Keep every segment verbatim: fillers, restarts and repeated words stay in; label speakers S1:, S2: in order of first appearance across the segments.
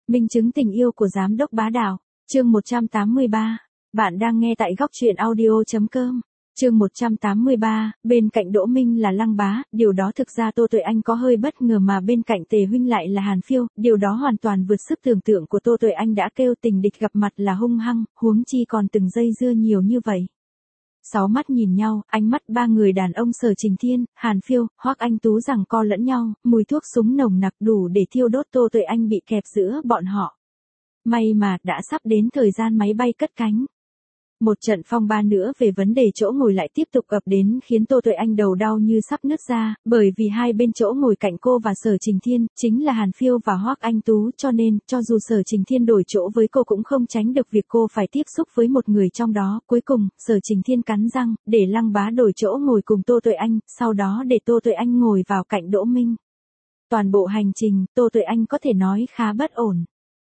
S1: Minh chứng tình yêu của giám đốc bá đạo. Chương một trăm tám mươi ba. Bạn đang nghe tại góc truyện audio chấm com. Chương một trăm tám mươi ba, bên cạnh Đỗ Minh là Lăng Bá, điều đó thực ra Tô Tuệ Anh có hơi bất ngờ mà bên cạnh Tề huynh lại là Hàn Phiêu, điều đó hoàn toàn vượt sức tưởng tượng của Tô Tuệ Anh đã kêu tình địch gặp mặt là hung hăng, huống chi còn từng dây dưa nhiều như vậy. Sáu mắt nhìn nhau, ánh mắt ba người đàn ông Sở Trình Thiên, Hàn Phiêu, Hoắc Anh Tú giằng co lẫn nhau, mùi thuốc súng nồng nặc đủ để thiêu đốt Tô Tuệ Anh bị kẹp giữa bọn họ. May mà đã sắp đến thời gian máy bay cất cánh. Một trận phong ba nữa về vấn đề chỗ ngồi lại tiếp tục ập đến khiến Tô Tuệ Anh đầu đau như sắp nứt ra, bởi vì hai bên chỗ ngồi cạnh cô và Sở Trình Thiên, chính là Hàn Phiêu và Hoắc Anh Tú, cho nên, cho dù Sở Trình Thiên đổi chỗ với cô cũng không tránh được việc cô phải tiếp xúc với một người trong đó. Cuối cùng, Sở Trình Thiên cắn răng, để Lăng Bá đổi chỗ ngồi cùng Tô Tuệ Anh, sau đó để Tô Tuệ Anh ngồi vào cạnh Đỗ Minh. Toàn bộ hành trình, Tô Tuệ Anh có thể nói khá bất ổn.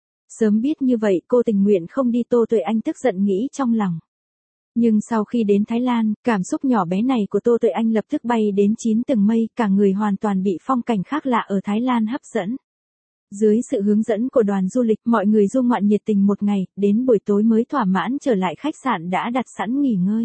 S1: Sớm biết như vậy cô tình nguyện không đi, Tô Tuệ Anh tức giận nghĩ trong lòng. Nhưng sau khi đến Thái Lan, cảm xúc nhỏ bé này của Tô Tuệ Anh lập tức bay đến chín tầng mây, cả người hoàn toàn bị phong cảnh khác lạ ở Thái Lan hấp dẫn. Dưới sự hướng dẫn của đoàn du lịch, mọi người du ngoạn nhiệt tình một ngày, đến buổi tối mới thỏa mãn trở lại khách sạn đã đặt sẵn nghỉ ngơi.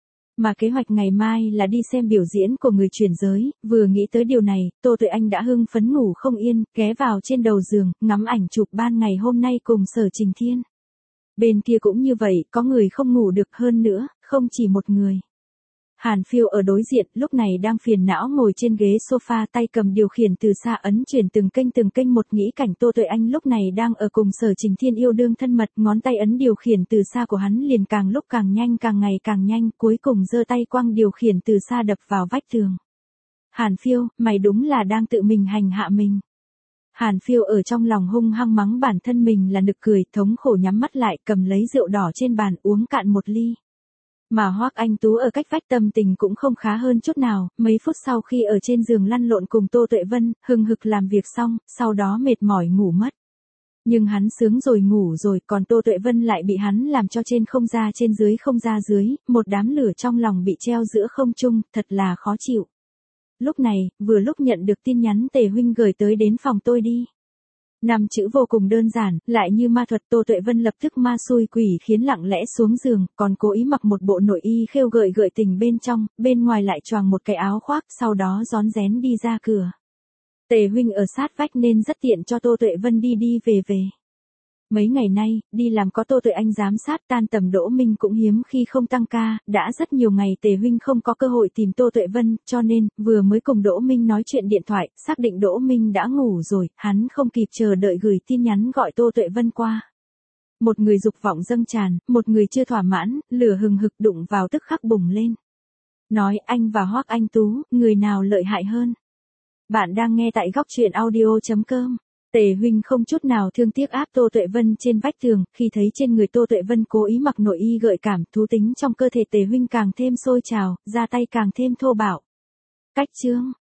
S1: Mà kế hoạch ngày mai là đi xem biểu diễn của người chuyển giới, vừa nghĩ tới điều này, Tô Tuệ Anh đã hưng phấn ngủ không yên, ghé vào trên đầu giường, ngắm ảnh chụp ban ngày hôm nay cùng Sở Trình Thiên. Bên kia cũng như vậy, có người không ngủ được, hơn nữa, không chỉ một người. Hàn Phiêu ở đối diện, lúc này đang phiền não ngồi trên ghế sofa, tay cầm điều khiển từ xa ấn chuyển từng kênh từng kênh một, nghĩ cảnh Tô Tuệ Anh lúc này đang ở cùng Sở Trình Thiên yêu đương thân mật, ngón tay ấn điều khiển từ xa của hắn liền càng lúc càng nhanh, càng ngày càng nhanh, cuối cùng giơ tay quăng điều khiển từ xa đập vào vách tường. Hàn Phiêu, mày đúng là đang tự mình hành hạ mình. Hàn Phiêu ở trong lòng hung hăng mắng bản thân mình là nực cười, thống khổ nhắm mắt lại, cầm lấy rượu đỏ trên bàn uống cạn một ly. Mà Hoắc Anh Tú ở cách vách tâm tình cũng không khá hơn chút nào, mấy phút sau khi ở trên giường lăn lộn cùng Tô Tuệ Vân, hừng hực làm việc xong, sau đó mệt mỏi ngủ mất. Nhưng hắn sướng rồi ngủ rồi, còn Tô Tuệ Vân lại bị hắn làm cho trên không ra trên dưới không ra dưới, một đám lửa trong lòng bị treo giữa không trung, thật là khó chịu. Lúc này, vừa lúc nhận được tin nhắn Tề huynh gửi tới đến phòng tôi đi. Năm chữ vô cùng đơn giản, lại như ma thuật. Tô Tuệ Vân lập tức ma xui quỷ khiến lặng lẽ xuống giường, còn cố ý mặc một bộ nội y khêu gợi gợi tình bên trong, bên ngoài lại choàng một cái áo khoác, sau đó rón rén đi ra cửa. Tề huynh ở sát vách nên rất tiện cho Tô Tuệ Vân đi đi về về. Mấy ngày nay, đi làm có Tô Tuệ Anh giám sát, tan tầm Đỗ Minh cũng hiếm khi không tăng ca, đã rất nhiều ngày Tề huynh không có cơ hội tìm Tô Tuệ Vân, cho nên, vừa mới cùng Đỗ Minh nói chuyện điện thoại, xác định Đỗ Minh đã ngủ rồi, hắn không kịp chờ đợi gửi tin nhắn gọi Tô Tuệ Vân qua. Một người dục vọng dâng tràn, một người chưa thỏa mãn, lửa hừng hực đụng vào tức khắc bùng lên. Nói anh và Hoắc Anh Tú, người nào lợi hại hơn? Bạn đang nghe tại góc truyện audio chấm com. Tề huynh không chút nào thương tiếc áp Tô Tuệ Vân trên vách tường, khi thấy trên người Tô Tuệ Vân cố ý mặc nội y gợi cảm, thú tính trong cơ thể Tề huynh càng thêm sôi trào, ra tay càng thêm thô bạo. Cách chương,